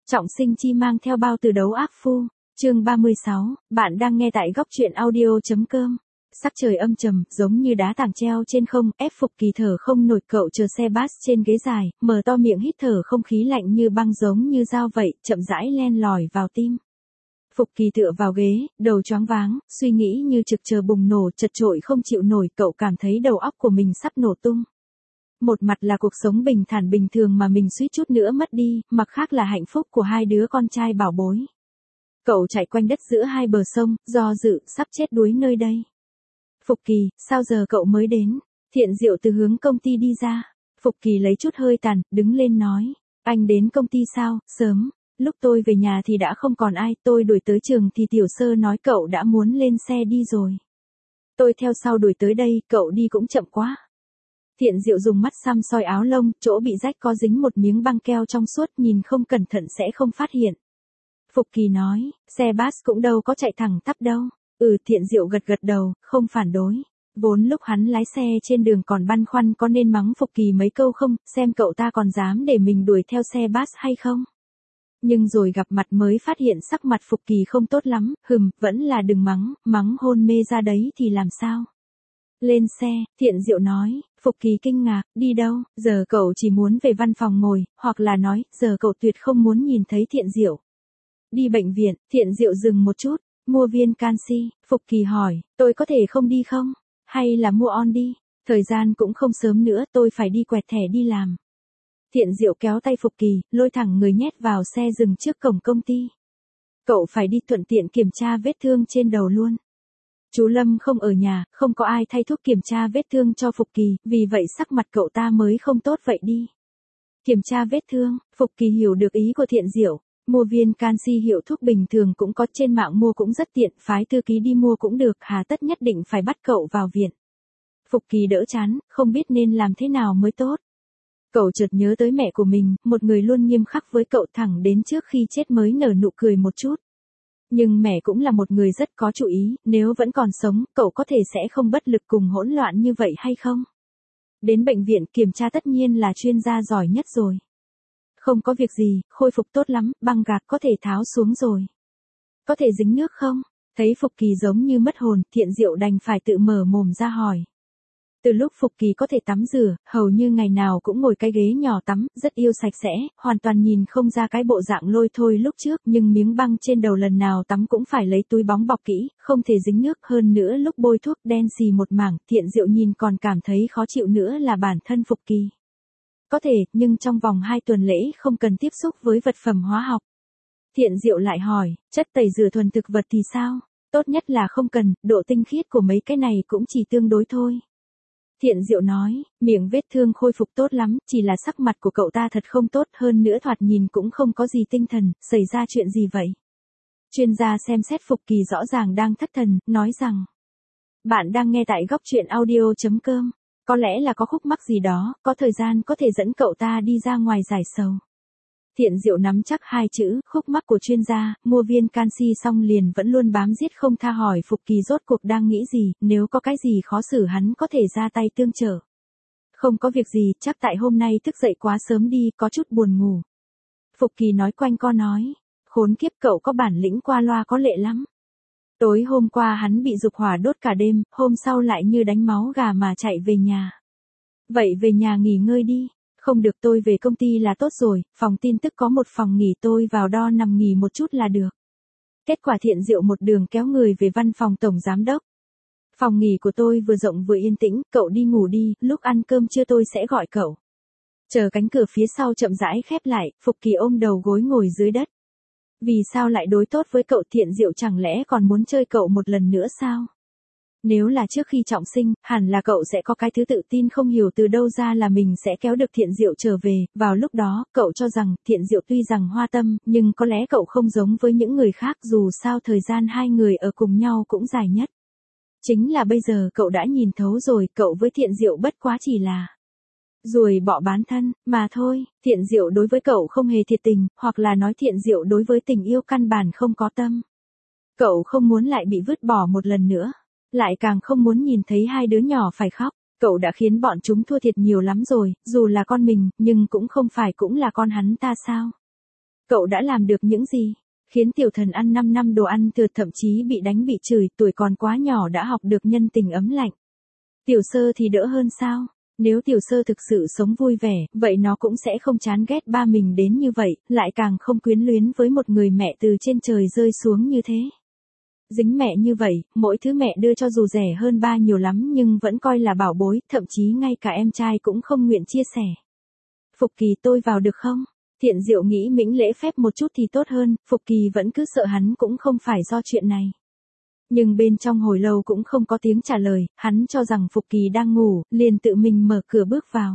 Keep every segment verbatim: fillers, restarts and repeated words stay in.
Trọng sinh chi mang theo bao từ đấu ác phu, chương ba mươi sáu, bạn đang nghe tại góc truyện audio.com. Sắc trời âm trầm, giống như đá tảng treo trên không, ép Phục Kỳ thở không nổi. Cậu chờ xe bus trên ghế dài, mở to miệng hít thở không khí lạnh như băng giống như dao vậy, chậm rãi len lỏi vào tim. Phục Kỳ tựa vào ghế, đầu choáng váng, suy nghĩ như trực chờ bùng nổ, chật chội không chịu nổi. Cậu cảm thấy đầu óc của mình sắp nổ tung. Một mặt là cuộc sống bình thản bình thường mà mình suýt chút nữa mất đi, mặt khác là hạnh phúc của hai đứa con trai bảo bối. Cậu chạy quanh đất giữa hai bờ sông, do dự, sắp chết đuối nơi đây. Phục Kỳ, sao giờ cậu mới đến? Thiện Diệu từ hướng công ty đi ra. Phục Kỳ lấy chút hơi tàn, đứng lên nói. Anh đến công ty sao, sớm. Lúc tôi về nhà thì đã không còn ai, tôi đuổi tới trường thì Tiểu Sơ nói cậu đã muốn lên xe đi rồi. Tôi theo sau đuổi tới đây, cậu đi cũng chậm quá. Thiện Diệu dùng mắt xăm soi áo lông, chỗ bị rách có dính một miếng băng keo trong suốt, nhìn không cẩn thận sẽ không phát hiện. Phục Kỳ nói, xe bus cũng đâu có chạy thẳng tắp đâu. Ừ, Thiện Diệu gật gật đầu, không phản đối. Vốn lúc hắn lái xe trên đường còn băn khoăn có nên mắng Phục Kỳ mấy câu không, xem cậu ta còn dám để mình đuổi theo xe bus hay không. Nhưng rồi gặp mặt mới phát hiện sắc mặt Phục Kỳ không tốt lắm, hừm, vẫn là đừng mắng, mắng hôn mê ra đấy thì làm sao. Lên xe, Thiện Diệu nói. Phục Kỳ kinh ngạc, đi đâu, giờ cậu chỉ muốn về văn phòng ngồi, hoặc là nói, giờ cậu tuyệt không muốn nhìn thấy Thiện Diệu. Đi bệnh viện, Thiện Diệu dừng một chút, mua viên canxi, Phục Kỳ hỏi, tôi có thể không đi không? Hay là mua on đi? Thời gian cũng không sớm nữa, tôi phải đi quẹt thẻ đi làm. Thiện Diệu kéo tay Phục Kỳ, lôi thẳng người nhét vào xe dừng trước cổng công ty. Cậu phải đi thuận tiện kiểm tra vết thương trên đầu luôn. Chú Lâm không ở nhà, không có ai thay thuốc kiểm tra vết thương cho Phục Kỳ, vì vậy sắc mặt cậu ta mới không tốt vậy đi. Kiểm tra vết thương, Phục Kỳ hiểu được ý của Thiện Diệu, mua viên canxi hiệu thuốc bình thường cũng có, trên mạng mua cũng rất tiện, phái thư ký đi mua cũng được, hà tất nhất định phải bắt cậu vào viện. Phục Kỳ đỡ chán, không biết nên làm thế nào mới tốt. Cậu chợt nhớ tới mẹ của mình, một người luôn nghiêm khắc với cậu thẳng đến trước khi chết mới nở nụ cười một chút. Nhưng mẹ cũng là một người rất có chủ ý, nếu vẫn còn sống, cậu có thể sẽ không bất lực cùng hỗn loạn như vậy hay không? Đến bệnh viện kiểm tra tất nhiên là chuyên gia giỏi nhất rồi. Không có việc gì, khôi phục tốt lắm, băng gạc có thể tháo xuống rồi. Có thể dính nước không? Thấy Phục Kỳ giống như mất hồn, Thiện Diệu đành phải tự mở mồm ra hỏi. Từ lúc Phục Kỳ có thể tắm rửa, hầu như ngày nào cũng ngồi cái ghế nhỏ tắm, rất yêu sạch sẽ, hoàn toàn nhìn không ra cái bộ dạng lôi thôi lúc trước, nhưng miếng băng trên đầu lần nào tắm cũng phải lấy túi bóng bọc kỹ, không thể dính nước, hơn nữa lúc bôi thuốc đen xì một mảng, Thiện Diệu nhìn còn cảm thấy khó chịu nữa là bản thân Phục Kỳ. Có thể, nhưng trong vòng hai tuần lễ không cần tiếp xúc với vật phẩm hóa học. Thiện Diệu lại hỏi, chất tẩy rửa thuần thực vật thì sao? Tốt nhất là không cần, độ tinh khiết của mấy cái này cũng chỉ tương đối thôi. Thiện Diệu nói, miệng vết thương khôi phục tốt lắm, chỉ là sắc mặt của cậu ta thật không tốt, hơn nữa thoạt nhìn cũng không có gì tinh thần, xảy ra chuyện gì vậy? Chuyên gia xem xét Phục Kỳ rõ ràng đang thất thần, nói rằng, bạn đang nghe tại góc truyện audio.com, có lẽ là có khúc mắc gì đó, có thời gian có thể dẫn cậu ta đi ra ngoài giải sầu. Thiện Diệu nắm chắc hai chữ, khúc mắc của chuyên gia, mua viên canxi xong liền vẫn luôn bám giết không tha, hỏi Phục Kỳ rốt cuộc đang nghĩ gì, nếu có cái gì khó xử hắn có thể ra tay tương trợ. Không có việc gì, chắc tại hôm nay thức dậy quá sớm đi, có chút buồn ngủ. Phục Kỳ nói quanh co nói, khốn kiếp, cậu có bản lĩnh qua loa có lệ lắm. Tối hôm qua hắn bị dục hỏa đốt cả đêm, hôm sau lại như đánh máu gà mà chạy về nhà. Vậy về nhà nghỉ ngơi đi. Không được, tôi về công ty là tốt rồi, phòng tin tức có một phòng nghỉ, tôi vào đo nằm nghỉ một chút là được. Kết quả Thiện Diệu một đường kéo người về văn phòng tổng giám đốc. Phòng nghỉ của tôi vừa rộng vừa yên tĩnh, cậu đi ngủ đi, lúc ăn cơm trưa tôi sẽ gọi cậu. Chờ cánh cửa phía sau chậm rãi khép lại, Phục Kỳ ôm đầu gối ngồi dưới đất. Vì sao lại đối tốt với cậu? Thiện Diệu chẳng lẽ còn muốn chơi cậu một lần nữa sao? Nếu là trước khi trọng sinh, hẳn là cậu sẽ có cái thứ tự tin không hiểu từ đâu ra là mình sẽ kéo được Thiện Diệu trở về, vào lúc đó, cậu cho rằng, Thiện Diệu tuy rằng hoa tâm, nhưng có lẽ cậu không giống với những người khác, dù sao thời gian hai người ở cùng nhau cũng dài nhất. Chính là bây giờ cậu đã nhìn thấu rồi, cậu với Thiện Diệu bất quá chỉ là ruồi bọ bán thân, mà thôi. Thiện Diệu đối với cậu không hề thiệt tình, hoặc là nói Thiện Diệu đối với tình yêu căn bản không có tâm. Cậu không muốn lại bị vứt bỏ một lần nữa. Lại càng không muốn nhìn thấy hai đứa nhỏ phải khóc, cậu đã khiến bọn chúng thua thiệt nhiều lắm rồi, dù là con mình, nhưng cũng không phải cũng là con hắn ta sao? Cậu đã làm được những gì? Khiến tiểu thần ăn năm năm đồ ăn thừa, thậm chí bị đánh bị chửi, tuổi còn quá nhỏ đã học được nhân tình ấm lạnh. Tiểu sơ thì đỡ hơn sao? Nếu tiểu sơ thực sự sống vui vẻ, vậy nó cũng sẽ không chán ghét ba mình đến như vậy, lại càng không quyến luyến với một người mẹ từ trên trời rơi xuống như thế. Dính mẹ như vậy, mỗi thứ mẹ đưa cho dù rẻ hơn ba nhiều lắm nhưng vẫn coi là bảo bối, thậm chí ngay cả em trai cũng không nguyện chia sẻ. Phục Kỳ, tôi vào được không? Thiện Diệu nghĩ Mĩnh lễ phép một chút thì tốt hơn, Phục Kỳ vẫn cứ sợ hắn cũng không phải do chuyện này. Nhưng bên trong hồi lâu cũng không có tiếng trả lời, hắn cho rằng Phục Kỳ đang ngủ, liền tự mình mở cửa bước vào.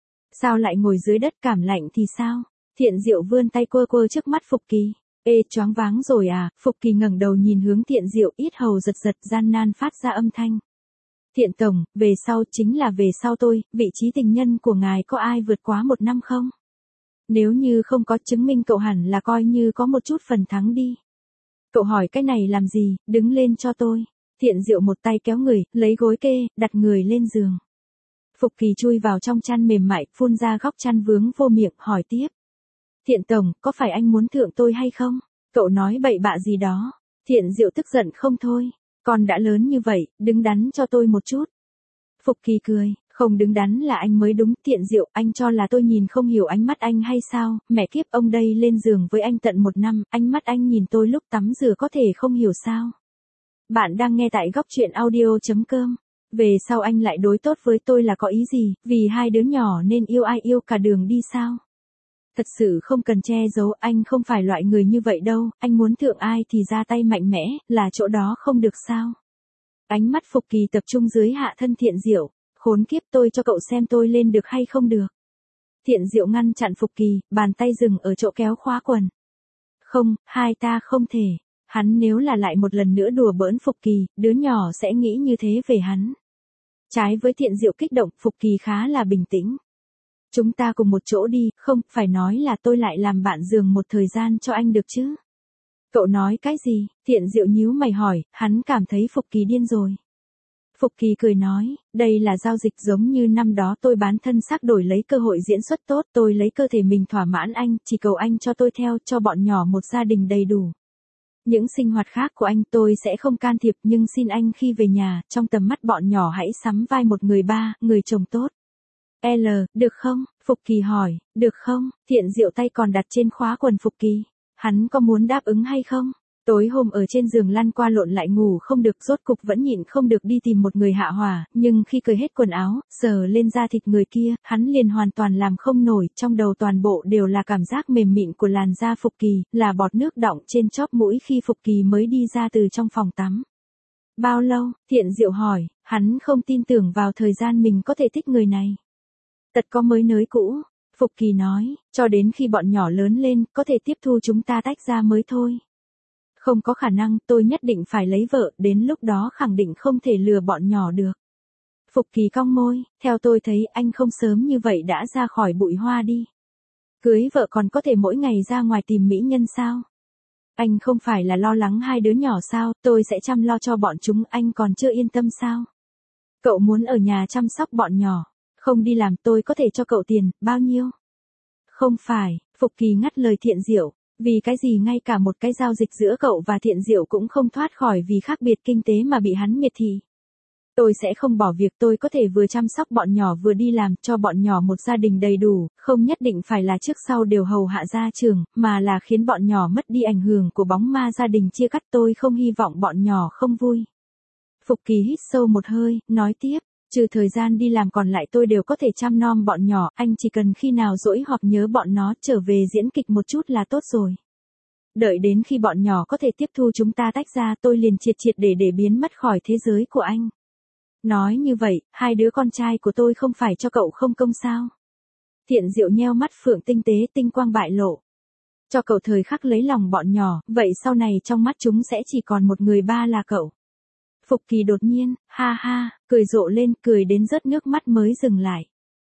Sao lại ngồi dưới đất, cảm lạnh thì sao? Thiện Diệu vươn tay quơ quơ trước mắt Phục Kỳ. Ê, choáng váng rồi à? Phục Kỳ ngẩng đầu nhìn hướng Thiện Diệu, ít hầu giật giật, gian nan phát ra âm thanh. Thiện tổng, về sau chính là về sau tôi, vị trí tình nhân của ngài có ai vượt quá một năm không? Nếu như không có, chứng minh cậu hẳn là coi như có một chút phần thắng đi. Cậu hỏi cái này làm gì, đứng lên cho tôi. Thiện Diệu một tay kéo người, lấy gối kê, đặt người lên giường. Phục Kỳ chui vào trong chăn mềm mại, phun ra góc chăn vướng vô miệng, hỏi tiếp. Thiện tổng, có phải anh muốn thượng tôi hay không? Cậu nói bậy bạ gì đó. Thiện Diệu tức giận không thôi. Con đã lớn như vậy, đứng đắn cho tôi một chút. Phục Kỳ cười, không đứng đắn là anh mới đúng. Thiện Diệu, anh cho là tôi nhìn không hiểu ánh mắt anh hay sao? Mẹ kiếp, ông đây lên giường với anh tận một năm, ánh mắt anh nhìn tôi lúc tắm rửa có thể không hiểu sao? Bạn đang nghe tại góc truyện audio chấm com. Về sau anh lại đối tốt với tôi là có ý gì? Vì hai đứa nhỏ nên yêu ai yêu cả đường đi sao? Thật sự không cần che giấu, anh không phải loại người như vậy đâu, anh muốn thượng ai thì ra tay mạnh mẽ, là chỗ đó không được sao? Ánh mắt Phục Kỳ tập trung dưới hạ thân Thiện Diệu, khốn kiếp, tôi cho cậu xem tôi lên được hay không được. Thiện Diệu ngăn chặn Phục Kỳ, bàn tay dừng ở chỗ kéo khóa quần. Không, hai ta không thể, hắn nếu là lại một lần nữa đùa bỡn Phục Kỳ, đứa nhỏ sẽ nghĩ như thế về hắn. Trái với Thiện Diệu kích động, Phục Kỳ khá là bình tĩnh. Chúng ta cùng một chỗ đi, không, phải nói là tôi lại làm bạn giường một thời gian cho anh được chứ. Cậu nói cái gì? Thiện Diệu nhíu mày hỏi, hắn cảm thấy Phục Kỳ điên rồi. Phục Kỳ cười nói, đây là giao dịch giống như năm đó tôi bán thân xác đổi lấy cơ hội diễn xuất tốt, tôi lấy cơ thể mình thỏa mãn anh, chỉ cầu anh cho tôi theo, cho bọn nhỏ một gia đình đầy đủ. Những sinh hoạt khác của anh tôi sẽ không can thiệp, nhưng xin anh khi về nhà, trong tầm mắt bọn nhỏ hãy sắm vai một người ba, người chồng tốt. L, được không? Phục Kỳ hỏi, được không? Thiện Diệu tay còn đặt trên khóa quần Phục Kỳ. Hắn có muốn đáp ứng hay không? Tối hôm ở trên giường lăn qua lộn lại ngủ không được, rốt cục vẫn nhịn không được đi tìm một người hạ hỏa, nhưng khi cởi hết quần áo, sờ lên da thịt người kia, hắn liền hoàn toàn làm không nổi, trong đầu toàn bộ đều là cảm giác mềm mịn của làn da Phục Kỳ, là bọt nước đọng trên chóp mũi khi Phục Kỳ mới đi ra từ trong phòng tắm. Bao lâu? Thiện Diệu hỏi, hắn không tin tưởng vào thời gian mình có thể thích người này. Tật có mới nới cũ, Phục Kỳ nói, cho đến khi bọn nhỏ lớn lên, có thể tiếp thu chúng ta tách ra mới thôi. Không có khả năng, tôi nhất định phải lấy vợ, đến lúc đó khẳng định không thể lừa bọn nhỏ được. Phục Kỳ cong môi, theo tôi thấy anh không sớm như vậy đã ra khỏi bụi hoa đi. Cưới vợ còn có thể mỗi ngày ra ngoài tìm mỹ nhân sao? Anh không phải là lo lắng hai đứa nhỏ sao, tôi sẽ chăm lo cho bọn chúng, anh còn chưa yên tâm sao? Cậu muốn ở nhà chăm sóc bọn nhỏ, không đi làm, tôi có thể cho cậu tiền, bao nhiêu? Không phải, Phục Kỳ ngắt lời Thiện Diệu, vì cái gì ngay cả một cái giao dịch giữa cậu và Thiện Diệu cũng không thoát khỏi vì khác biệt kinh tế mà bị hắn miệt thị. Tôi sẽ không bỏ việc, tôi có thể vừa chăm sóc bọn nhỏ vừa đi làm, cho bọn nhỏ một gia đình đầy đủ, không nhất định phải là trước sau đều hầu hạ gia trưởng, mà là khiến bọn nhỏ mất đi ảnh hưởng của bóng ma gia đình chia cắt, tôi không hy vọng bọn nhỏ không vui. Phục Kỳ hít sâu một hơi, nói tiếp, trừ thời gian đi làm còn lại tôi đều có thể chăm nom bọn nhỏ, anh chỉ cần khi nào rỗi hoặc nhớ bọn nó trở về diễn kịch một chút là tốt rồi. Đợi đến khi bọn nhỏ có thể tiếp thu chúng ta tách ra, tôi liền triệt triệt để để biến mất khỏi thế giới của anh. Nói như vậy, hai đứa con trai của tôi không phải cho cậu không công sao? Thiện Diệu nheo mắt phượng tinh tế, tinh quang bại lộ. Cho cậu thời khắc lấy lòng bọn nhỏ, vậy sau này trong mắt chúng sẽ chỉ còn một người ba là cậu. Phục Kỳ đột nhiên, ha ha, cười rộ lên, cười đến rớt nước mắt mới dừng lại.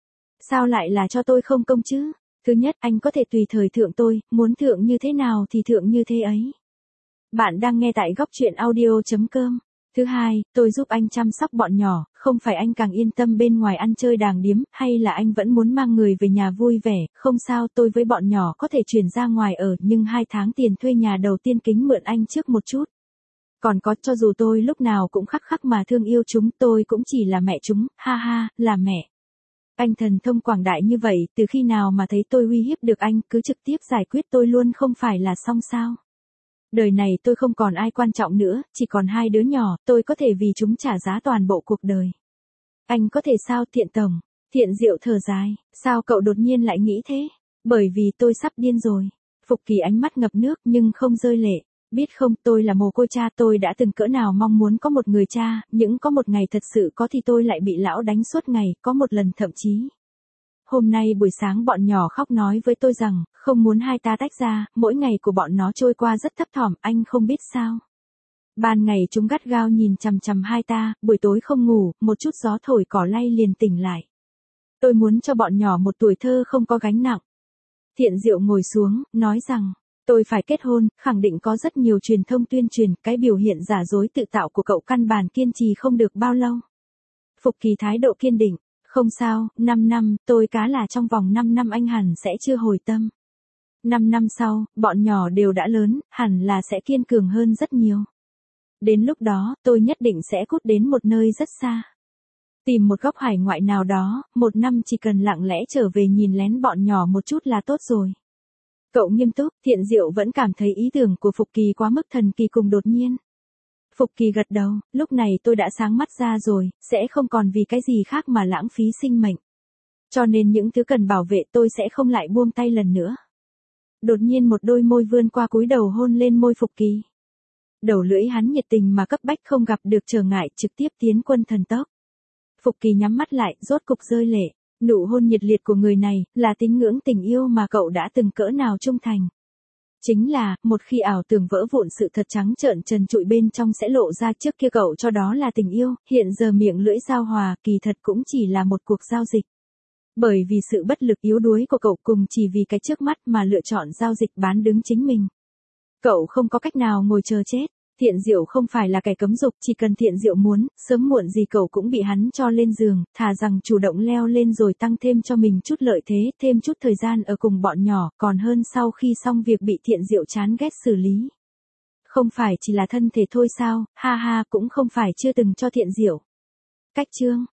Sao lại là cho tôi không công chứ? Thứ nhất, anh có thể tùy thời thượng tôi, muốn thượng như thế nào thì thượng như thế ấy. Bạn đang nghe tại góc truyện audio chấm com. Thứ hai, tôi giúp anh chăm sóc bọn nhỏ, không phải anh càng yên tâm bên ngoài ăn chơi đàng điếm, hay là anh vẫn muốn mang người về nhà vui vẻ, không sao, tôi với bọn nhỏ có thể chuyển ra ngoài ở, nhưng hai tháng tiền thuê nhà đầu tiên kính mượn anh trước một chút. Còn có, cho dù tôi lúc nào cũng khắc khắc mà thương yêu chúng, tôi cũng chỉ là mẹ chúng, ha ha, là mẹ. Anh thần thông quảng đại như vậy, từ khi nào mà thấy tôi uy hiếp được anh, cứ trực tiếp giải quyết tôi luôn không phải là xong sao? Đời này tôi không còn ai quan trọng nữa, chỉ còn hai đứa nhỏ, tôi có thể vì chúng trả giá toàn bộ cuộc đời. Anh có thể sao Thiện tổng? Thiện Diệu thở dài, sao cậu đột nhiên lại nghĩ thế? Bởi vì tôi sắp điên rồi. Phục Kỳ ánh mắt ngập nước nhưng không rơi lệ. Biết không, tôi là mồ côi cha, tôi đã từng cỡ nào mong muốn có một người cha, những có một ngày thật sự có thì tôi lại bị lão đánh suốt ngày, có một lần thậm chí. Hôm nay buổi sáng bọn nhỏ khóc nói với tôi rằng, không muốn hai ta tách ra, mỗi ngày của bọn nó trôi qua rất thấp thỏm, anh không biết sao. Ban ngày chúng gắt gao nhìn chằm chằm hai ta, buổi tối không ngủ, một chút gió thổi cỏ lay liền tỉnh lại. Tôi muốn cho bọn nhỏ một tuổi thơ không có gánh nặng. Thiện Diệu ngồi xuống, nói rằng, tôi phải kết hôn, khẳng định có rất nhiều truyền thông tuyên truyền, cái biểu hiện giả dối tự tạo của cậu căn bản kiên trì không được bao lâu. Phục Kỳ thái độ kiên định, không sao, năm năm, tôi cá là trong vòng năm năm anh hẳn sẽ chưa hồi tâm. năm năm sau, bọn nhỏ đều đã lớn, hẳn là sẽ kiên cường hơn rất nhiều. Đến lúc đó, tôi nhất định sẽ cút đến một nơi rất xa. Tìm một góc hải ngoại nào đó, một năm chỉ cần lặng lẽ trở về nhìn lén bọn nhỏ một chút là tốt rồi. Cậu nghiêm túc, Thiện Diệu vẫn cảm thấy ý tưởng của Phục Kỳ quá mức thần kỳ cùng đột nhiên. Phục Kỳ gật đầu, lúc này tôi đã sáng mắt ra rồi, sẽ không còn vì cái gì khác mà lãng phí sinh mệnh. Cho nên những thứ cần bảo vệ tôi sẽ không lại buông tay lần nữa. Đột nhiên một đôi môi vươn qua cúi đầu hôn lên môi Phục Kỳ. Đầu lưỡi hắn nhiệt tình mà cấp bách không gặp được trở ngại, trực tiếp tiến quân thần tốc. Phục Kỳ nhắm mắt lại, rốt cục rơi lệ. Nụ hôn nhiệt liệt của người này, là tín ngưỡng tình yêu mà cậu đã từng cỡ nào trung thành. Chính là, một khi ảo tưởng vỡ vụn sự thật trắng trợn trần trụi bên trong sẽ lộ ra, trước kia cậu cho đó là tình yêu, hiện giờ miệng lưỡi giao hòa, kỳ thật cũng chỉ là một cuộc giao dịch. Bởi vì sự bất lực yếu đuối của cậu cùng chỉ vì cái trước mắt mà lựa chọn giao dịch bán đứng chính mình. Cậu không có cách nào ngồi chờ chết. Thiện Diệu không phải là kẻ cấm dục, chỉ cần Thiện Diệu muốn, sớm muộn gì cậu cũng bị hắn cho lên giường, thà rằng chủ động leo lên rồi tăng thêm cho mình chút lợi thế, thêm chút thời gian ở cùng bọn nhỏ, còn hơn sau khi xong việc bị Thiện Diệu chán ghét xử lý. Không phải chỉ là thân thể thôi sao, ha ha, cũng không phải chưa từng cho Thiện Diệu. Cách chương